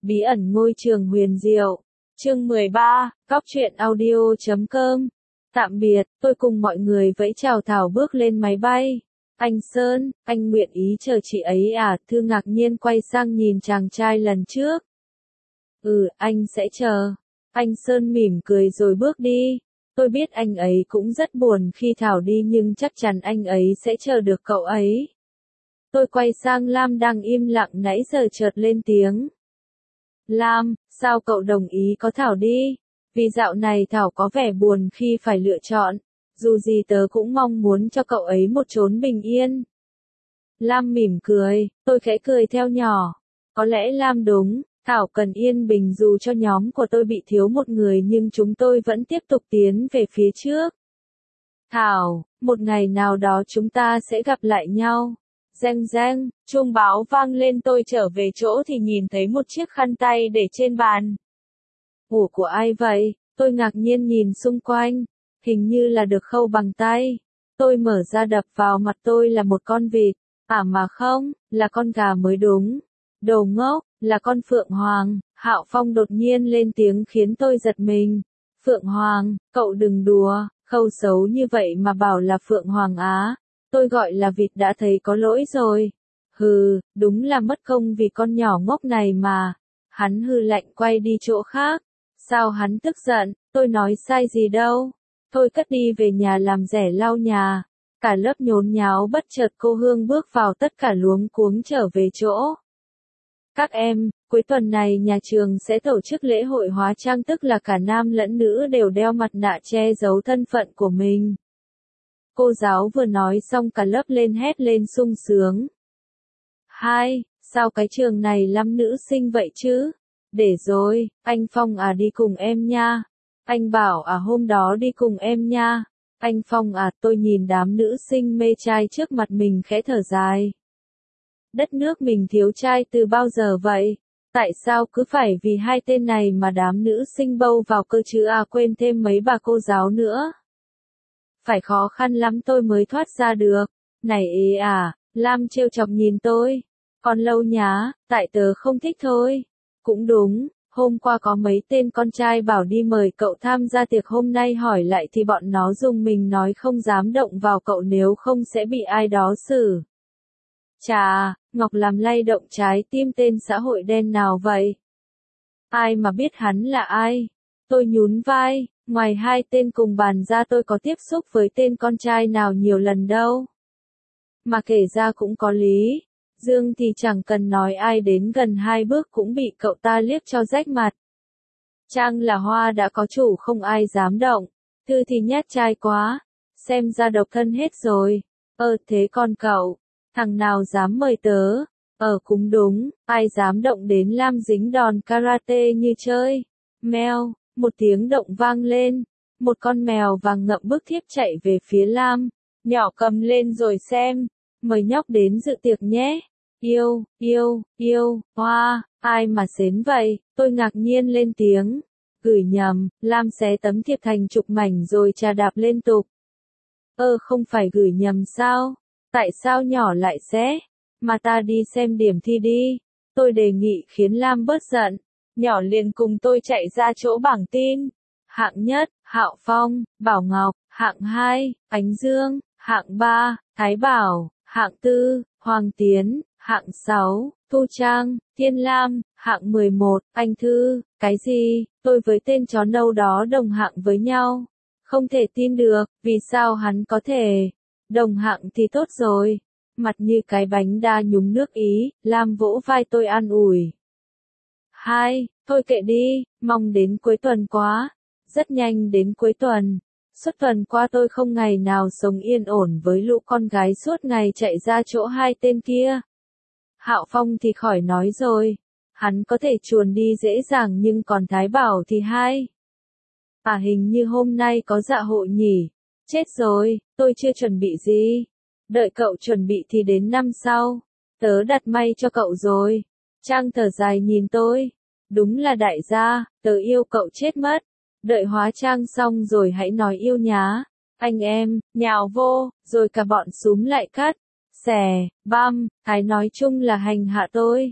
Bí ẩn ngôi trường huyền diệu. Chương 13, Cóc truyện audio.com. Tạm biệt, tôi cùng mọi người vẫy chào Thảo bước lên máy bay. Anh Sơn, anh nguyện ý chờ chị ấy à? Thư ngạc nhiên quay sang nhìn chàng trai lần trước. Anh sẽ chờ. Anh Sơn mỉm cười rồi bước đi. Tôi biết anh ấy cũng rất buồn khi Thảo đi nhưng chắc chắn anh ấy sẽ chờ được cậu ấy. Tôi quay sang Lam đang im lặng nãy giờ chợt lên tiếng. Lam, sao cậu đồng ý có Thảo đi? Vì dạo này Thảo có vẻ buồn khi phải lựa chọn. Dù gì tớ cũng mong muốn cho cậu ấy một chốn bình yên. Lam mỉm cười, tôi khẽ cười theo nhỏ. Có lẽ Lam đúng, Thảo cần yên bình dù cho nhóm của tôi bị thiếu một người nhưng chúng tôi vẫn tiếp tục tiến về phía trước. Thảo, một ngày nào đó chúng ta sẽ gặp lại nhau. Reng reng, chuông báo vang lên tôi trở về chỗ thì nhìn thấy một chiếc khăn tay để trên bàn. Ủa của ai vậy? Tôi ngạc nhiên nhìn xung quanh. Hình như là được khâu bằng tay. Tôi mở ra đập vào mặt tôi là một con vịt. Mà không, là con gà mới đúng. Đồ ngốc, là con Phượng Hoàng. Hạo Phong đột nhiên lên tiếng khiến tôi giật mình. Phượng Hoàng, cậu đừng đùa, khâu xấu như vậy mà bảo là Phượng Hoàng á. Tôi gọi là vịt đã thấy có lỗi rồi. Đúng là mất công vì con nhỏ ngốc này mà. Hắn hừ lạnh quay đi chỗ khác. Sao hắn tức giận, tôi nói sai gì đâu. Tôi cất đi về nhà làm rẻ lau nhà. Cả lớp nhốn nháo bất chợt cô Hương bước vào tất cả luống cuống trở về chỗ. Các em, cuối tuần này nhà trường sẽ tổ chức lễ hội hóa trang tức là cả nam lẫn nữ đều đeo mặt nạ che giấu thân phận của mình. Cô giáo vừa nói xong cả lớp lên hét lên sung sướng. Sao cái trường này lắm nữ sinh vậy chứ? Để rồi, anh Phong đi cùng em nha. Anh Bảo hôm đó đi cùng em nha. Anh Phong tôi nhìn đám nữ sinh mê trai trước mặt mình khẽ thở dài. Đất nước mình thiếu trai từ bao giờ vậy? Tại sao cứ phải vì hai tên này mà đám nữ sinh bâu vào cơ chứ quên thêm mấy bà cô giáo nữa. Phải khó khăn lắm tôi mới thoát ra được. Này Lam trêu chọc nhìn tôi. Còn lâu nhá, tại tớ không thích thôi. Cũng đúng, hôm qua có mấy tên con trai bảo đi mời cậu tham gia tiệc hôm nay hỏi lại thì bọn nó dùng mình nói không dám động vào cậu nếu không sẽ bị ai đó xử. Chà, Ngọc làm lay động trái tim tên xã hội đen nào vậy? Ai mà biết hắn là ai? Tôi nhún vai, ngoài hai tên cùng bàn ra tôi có tiếp xúc với tên con trai nào nhiều lần đâu. Mà kể ra cũng có lý. Dương thì chẳng cần nói ai đến gần hai bước cũng bị cậu ta liếc cho rách mặt. Trang là hoa đã có chủ không ai dám động. Thư thì nhát trai quá. Xem ra độc thân hết rồi. Thế còn cậu? Thằng nào dám mời tớ? Cũng đúng, ai dám động đến Lam dính đòn karate như chơi. Mèo, một tiếng động vang lên. Một con mèo vàng ngậm bước thiếp chạy về phía Lam. Nhỏ cầm lên rồi xem. Mời nhóc đến dự tiệc nhé. Hoa, ai mà xến vậy? Tôi ngạc nhiên lên tiếng. Gửi nhầm, Lam xé tấm thiệp thành chục mảnh rồi chà đạp liên tục. Không phải gửi nhầm sao? Tại sao nhỏ lại xé? Mà ta đi xem điểm thi đi. Tôi đề nghị khiến Lam bớt giận. Nhỏ liền cùng tôi chạy ra chỗ bảng tin. Hạng nhất, Hạo Phong, Bảo Ngọc. Hạng 2, Ánh Dương. Hạng 3, Thái Bảo. Hạng 4, Hoàng Tiến. Hạng 6, Thu Trang. Thiên Lam. Hạng 11, Anh Thư. Cái gì? Tôi với tên chó nâu đó đồng hạng với nhau. Không thể tin được, vì sao hắn có thể? Đồng hạng thì tốt rồi. Mặt như cái bánh đa nhúng nước Ý, Lam vỗ vai tôi an ủi. Thôi kệ đi, mong đến cuối tuần quá. Rất nhanh đến cuối tuần. Suốt tuần qua tôi không ngày nào sống yên ổn với lũ con gái suốt ngày chạy ra chỗ hai tên kia. Hạo Phong thì khỏi nói rồi. Hắn có thể chuồn đi dễ dàng nhưng còn Thái Bảo thì hình như hôm nay có dạ hội nhỉ. Chết rồi, tôi chưa chuẩn bị gì. Đợi cậu chuẩn bị thì đến năm sau. Tớ đặt may cho cậu rồi. Trang thở dài nhìn tôi. Đúng là đại gia, tớ yêu cậu chết mất. Đợi hóa trang xong rồi hãy nói yêu nhá. Anh em, nhào vô, rồi cả bọn xúm lại cắt. Xẻ, băm, Thái nói chung là hành hạ tôi.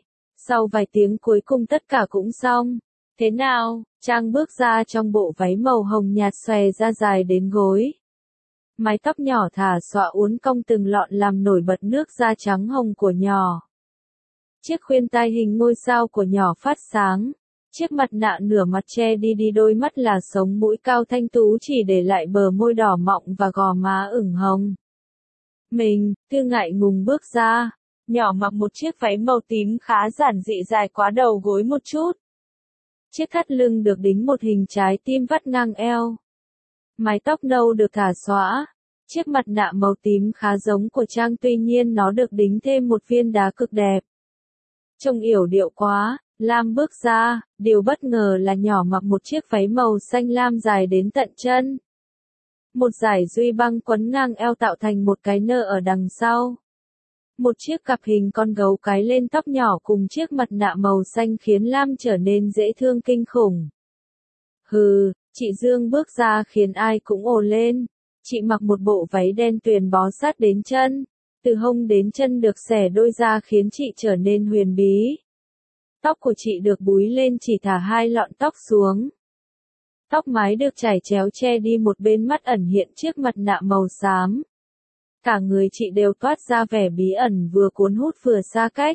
Sau vài tiếng cuối cùng tất cả cũng xong. Thế nào? Trang bước ra trong bộ váy màu hồng nhạt xòe ra dài đến gối. Mái tóc nhỏ thả xõa uốn cong từng lọn làm nổi bật nước da trắng hồng của nhỏ. Chiếc khuyên tai hình ngôi sao của nhỏ phát sáng. Chiếc mặt nạ nửa mặt che đi đôi mắt là sống mũi cao thanh tú chỉ để lại bờ môi đỏ mọng và gò má ửng hồng. Mình, Thư ngại ngùng bước ra. Nhỏ mặc một chiếc váy màu tím khá giản dị dài quá đầu gối một chút. Chiếc thắt lưng được đính một hình trái tim vắt ngang eo. Mái tóc nâu được thả xõa. Chiếc mặt nạ màu tím khá giống của Trang tuy nhiên nó được đính thêm một viên đá cực đẹp. Trông yểu điệu quá, Lam bước ra, điều bất ngờ là nhỏ mặc một chiếc váy màu xanh lam dài đến tận chân. Một dải duy băng quấn ngang eo tạo thành một cái nơ ở đằng sau. Một chiếc cặp hình con gấu cái lên tóc nhỏ cùng chiếc mặt nạ màu xanh khiến Lam trở nên dễ thương kinh khủng. Hừ, chị Dương bước ra khiến ai cũng ồ lên. Chị mặc một bộ váy đen tuyền bó sát đến chân. Từ hông đến chân được xẻ đôi ra khiến chị trở nên huyền bí. Tóc của chị được búi lên chỉ thả hai lọn tóc xuống. Tóc mái được chải chéo che đi một bên mắt ẩn hiện chiếc mặt nạ màu xám. Cả người chị đều toát ra vẻ bí ẩn vừa cuốn hút vừa xa cách.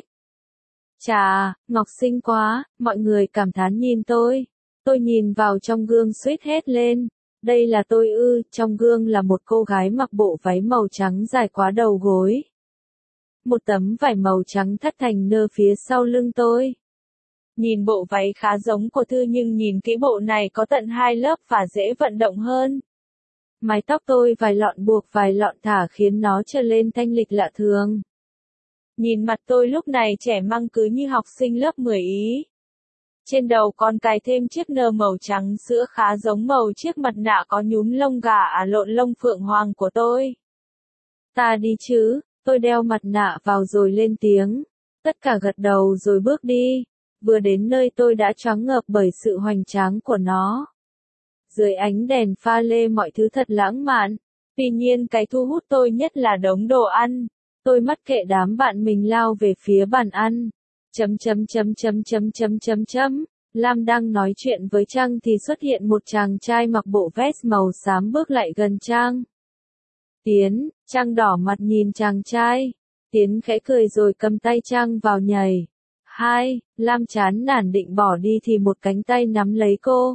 Chà, Ngọc xinh quá, mọi người cảm thán nhìn tôi. Tôi nhìn vào trong gương suýt hét lên. Đây là tôi ư, trong gương là một cô gái mặc bộ váy màu trắng dài quá đầu gối. Một tấm vải màu trắng thắt thành nơ phía sau lưng tôi. Nhìn bộ váy khá giống của Thư nhưng nhìn kỹ bộ này có tận 2 lớp và dễ vận động hơn. Mái tóc tôi vài lọn buộc vài lọn thả khiến nó trở lên thanh lịch lạ thường. Nhìn mặt tôi lúc này trẻ măng cứ như học sinh lớp 10 ý. Trên đầu còn cài thêm chiếc nơ màu trắng sữa khá giống màu chiếc mặt nạ có nhúm lông gà lộn lông phượng hoàng của tôi. Ta đi chứ, tôi đeo mặt nạ vào rồi lên tiếng. Tất cả gật đầu rồi bước đi. Vừa đến nơi tôi đã choáng ngợp bởi sự hoành tráng của nó. Dưới ánh đèn pha lê mọi thứ thật lãng mạn. Tuy nhiên cái thu hút tôi nhất là đống đồ ăn. Tôi mặc kệ đám bạn mình lao về phía bàn ăn. Lam đang nói chuyện với Trang thì xuất hiện một chàng trai mặc bộ vest màu xám bước lại gần Trang. Tiến, Trang đỏ mặt nhìn chàng trai. Tiến khẽ cười rồi cầm tay Trang vào nhảy. Hai, Lam chán nản định bỏ đi thì một cánh tay nắm lấy cô.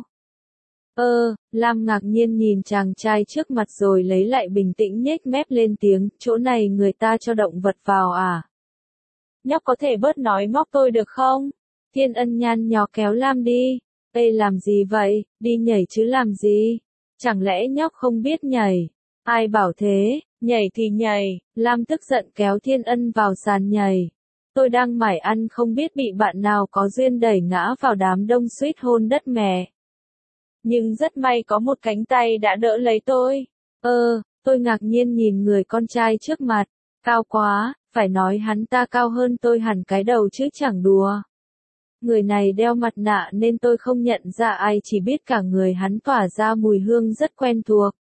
Lam ngạc nhiên nhìn chàng trai trước mặt rồi lấy lại bình tĩnh nhếch mép lên tiếng, chỗ này người ta cho động vật vào à? Nhóc có thể bớt nói móc tôi được không? Thiên Ân nhăn nhó kéo Lam đi. Ê làm gì vậy, đi nhảy chứ làm gì? Chẳng lẽ nhóc không biết nhảy? Ai bảo thế, nhảy thì nhảy, Lam tức giận kéo Thiên Ân vào sàn nhảy. Tôi đang mải ăn không biết bị bạn nào có duyên đẩy ngã vào đám đông suýt hôn đất mẹ. Nhưng rất may có một cánh tay đã đỡ lấy tôi. Tôi ngạc nhiên nhìn người con trai trước mặt. Cao quá, phải nói hắn ta cao hơn tôi hẳn cái đầu chứ chẳng đùa. Người này đeo mặt nạ nên tôi không nhận ra ai, chỉ biết cả người hắn tỏa ra mùi hương rất quen thuộc.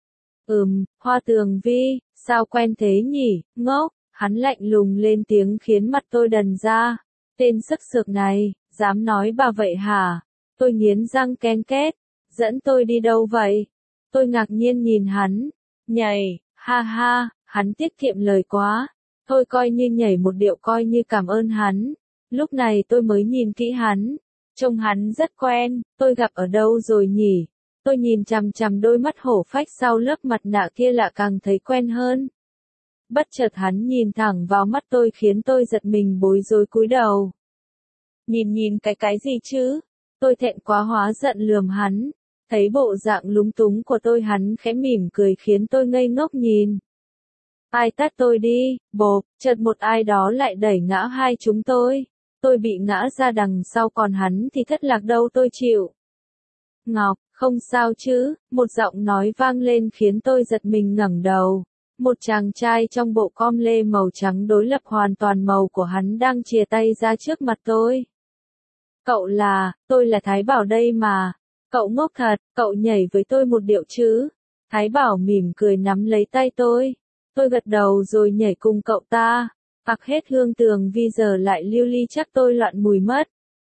Hoa Tường Vi, sao quen thế nhỉ, ngốc, hắn lạnh lùng lên tiếng khiến mặt tôi đần ra. Tên sức sược này, dám nói bà vậy hả? Tôi nghiến răng ken két. Dẫn tôi đi đâu vậy? Tôi ngạc nhiên nhìn hắn. Nhảy, ha ha, hắn tiết kiệm lời quá. Thôi coi như nhảy một điệu coi như cảm ơn hắn. Lúc này tôi mới nhìn kỹ hắn. Trông hắn rất quen, tôi gặp ở đâu rồi nhỉ? Tôi nhìn chằm chằm đôi mắt hổ phách sau lớp mặt nạ kia lạ càng thấy quen hơn. Bất chợt hắn nhìn thẳng vào mắt tôi khiến tôi giật mình bối rối cúi đầu. Nhìn cái gì chứ? Tôi thẹn quá hóa giận lườm hắn. Thấy bộ dạng lúng túng của tôi hắn khẽ mỉm cười khiến tôi ngây ngốc nhìn. Ai tát tôi đi, bộp, chợt một ai đó lại đẩy ngã hai chúng tôi. Tôi bị ngã ra đằng sau còn hắn thì thất lạc đâu tôi chịu. Ngọc, không sao chứ, một giọng nói vang lên khiến tôi giật mình ngẩng đầu. Một chàng trai trong bộ com lê màu trắng đối lập hoàn toàn màu của hắn đang chìa tay ra trước mặt tôi. Tôi là Thái Bảo đây mà. Cậu ngốc thật, cậu nhảy với tôi một điệu chứ. Thái Bảo mỉm cười nắm lấy tay tôi. Tôi gật đầu rồi nhảy cùng cậu ta. Ặc hết hương tường vi giờ lại lưu ly chắc tôi loạn mùi mất.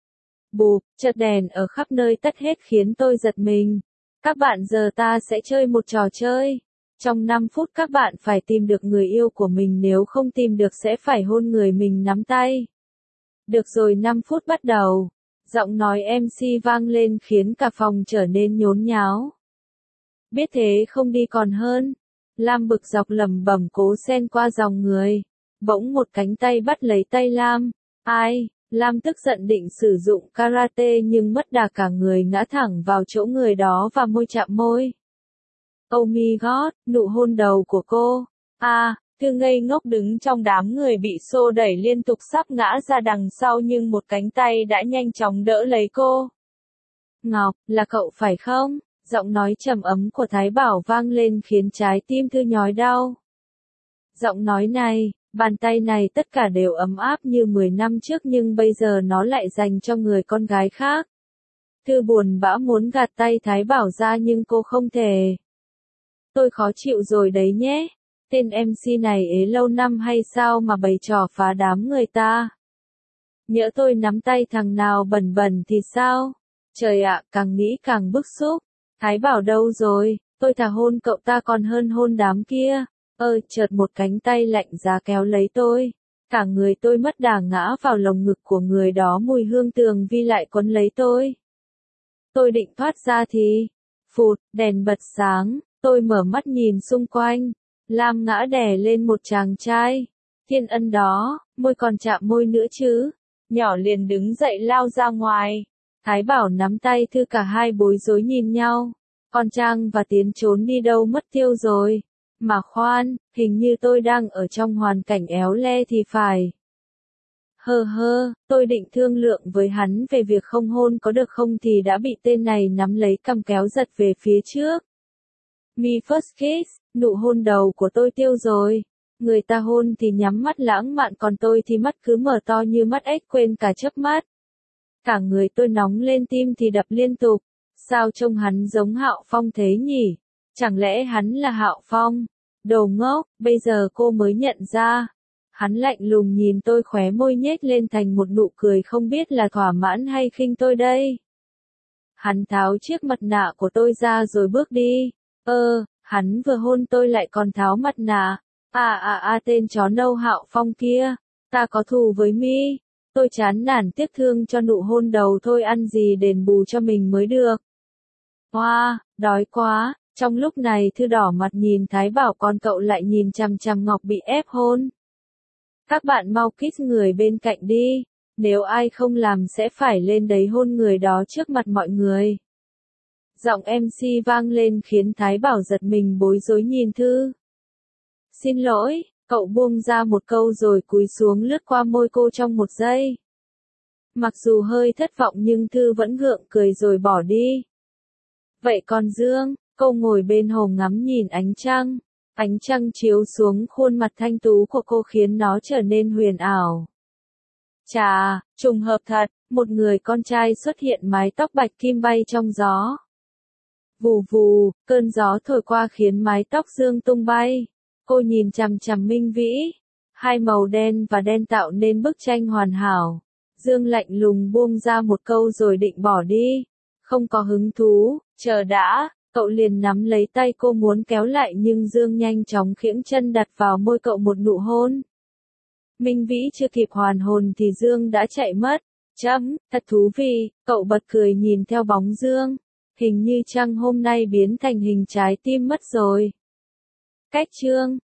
Bụp, chợt đèn ở khắp nơi tắt hết khiến tôi giật mình. Các bạn giờ ta sẽ chơi một trò chơi. Trong 5 phút các bạn phải tìm được người yêu của mình, nếu không tìm được sẽ phải hôn người mình nắm tay. Được rồi, 5 phút bắt đầu. Giọng nói MC vang lên khiến cả phòng trở nên nhốn nháo. Biết thế không đi còn hơn. Lam bực dọc lẩm bẩm cố xen qua dòng người. Bỗng một cánh tay bắt lấy tay Lam. Ai? Lam tức giận định sử dụng karate nhưng mất đà cả người ngã thẳng vào chỗ người đó và môi chạm môi. Oh my god, nụ hôn đầu của cô. Thư ngây ngốc đứng trong đám người bị xô đẩy liên tục sắp ngã ra đằng sau nhưng một cánh tay đã nhanh chóng đỡ lấy cô. Ngọc, là cậu phải không? Giọng nói trầm ấm của Thái Bảo vang lên khiến trái tim Thư nhói đau. Giọng nói này, bàn tay này tất cả đều ấm áp như 10 năm trước nhưng bây giờ nó lại dành cho người con gái khác. Thư buồn bã muốn gạt tay Thái Bảo ra nhưng cô không thể. Tôi khó chịu rồi đấy nhé. Tên MC này ế lâu năm hay sao mà bày trò phá đám người ta. Nhỡ tôi nắm tay thằng nào bẩn bẩn thì sao? Trời ạ, càng nghĩ càng bức xúc. Thái Bảo đâu rồi? Tôi thà hôn cậu ta còn hơn hôn đám kia. Chợt một cánh tay lạnh giá kéo lấy tôi. Cả người tôi mất đà ngã vào lồng ngực của người đó, mùi hương tường vi lại quấn lấy tôi. Tôi định thoát ra thì... Phụt, đèn bật sáng, tôi mở mắt nhìn xung quanh. Lam ngã đè lên một chàng trai. Thiên Ân đó, môi còn chạm môi nữa chứ. Nhỏ liền đứng dậy lao ra ngoài. Thái Bảo nắm tay Thư, cả hai bối rối nhìn nhau. Còn Trang và Tiến trốn đi đâu mất tiêu rồi. Mà khoan, hình như tôi đang ở trong hoàn cảnh éo le thì phải. Tôi định thương lượng với hắn về việc không hôn có được không thì đã bị tên này nắm lấy cằm kéo giật về phía trước. Me first kiss, nụ hôn đầu của tôi tiêu rồi. Người ta hôn thì nhắm mắt lãng mạn còn tôi thì mắt cứ mở to như mắt ếch quên cả chớp mắt. Cả người tôi nóng lên, tim thì đập liên tục. Sao trông hắn giống Hạo Phong thế nhỉ? Chẳng lẽ hắn là Hạo Phong? Đồ ngốc, bây giờ cô mới nhận ra. Hắn lạnh lùng nhìn tôi, khóe môi nhếch lên thành một nụ cười không biết là thỏa mãn hay khinh tôi đây. Hắn tháo chiếc mặt nạ của tôi ra rồi bước đi. Hắn vừa hôn tôi lại còn tháo mặt nạ. Tên chó nâu Hạo Phong kia. Ta có thù với mi. Tôi chán nản tiếc thương cho nụ hôn đầu thôi, ăn gì đền bù cho mình mới được. Đói quá. Trong lúc này Thư đỏ mặt nhìn Thái Bảo, còn cậu lại nhìn chằm chằm Ngọc bị ép hôn. Các bạn mau kiss người bên cạnh đi. Nếu ai không làm sẽ phải lên đấy hôn người đó trước mặt mọi người. Giọng MC vang lên khiến Thái Bảo giật mình bối rối nhìn Thư. Xin lỗi, cậu buông ra một câu rồi cúi xuống lướt qua môi cô trong một giây. Mặc dù hơi thất vọng nhưng Thư vẫn gượng cười rồi bỏ đi. Vậy còn Dương, cô ngồi bên hồ ngắm nhìn ánh trăng. Ánh trăng chiếu xuống khuôn mặt thanh tú của cô khiến nó trở nên huyền ảo. Chà, trùng hợp thật, một người con trai xuất hiện, mái tóc bạch kim bay trong gió. Vù vù, cơn gió thổi qua khiến mái tóc Dương tung bay. Cô nhìn chằm chằm Minh Vĩ. Hai màu đen và đen tạo nên bức tranh hoàn hảo. Dương lạnh lùng buông ra một câu rồi định bỏ đi. Không có hứng thú, chờ đã. Cậu liền nắm lấy tay cô muốn kéo lại nhưng Dương nhanh chóng khiễng chân đặt vào môi cậu một nụ hôn. Minh Vĩ chưa kịp hoàn hồn thì Dương đã chạy mất. Thật thú vị, cậu bật cười nhìn theo bóng Dương. Hình như trăng hôm nay biến thành hình trái tim mất rồi. Cách chương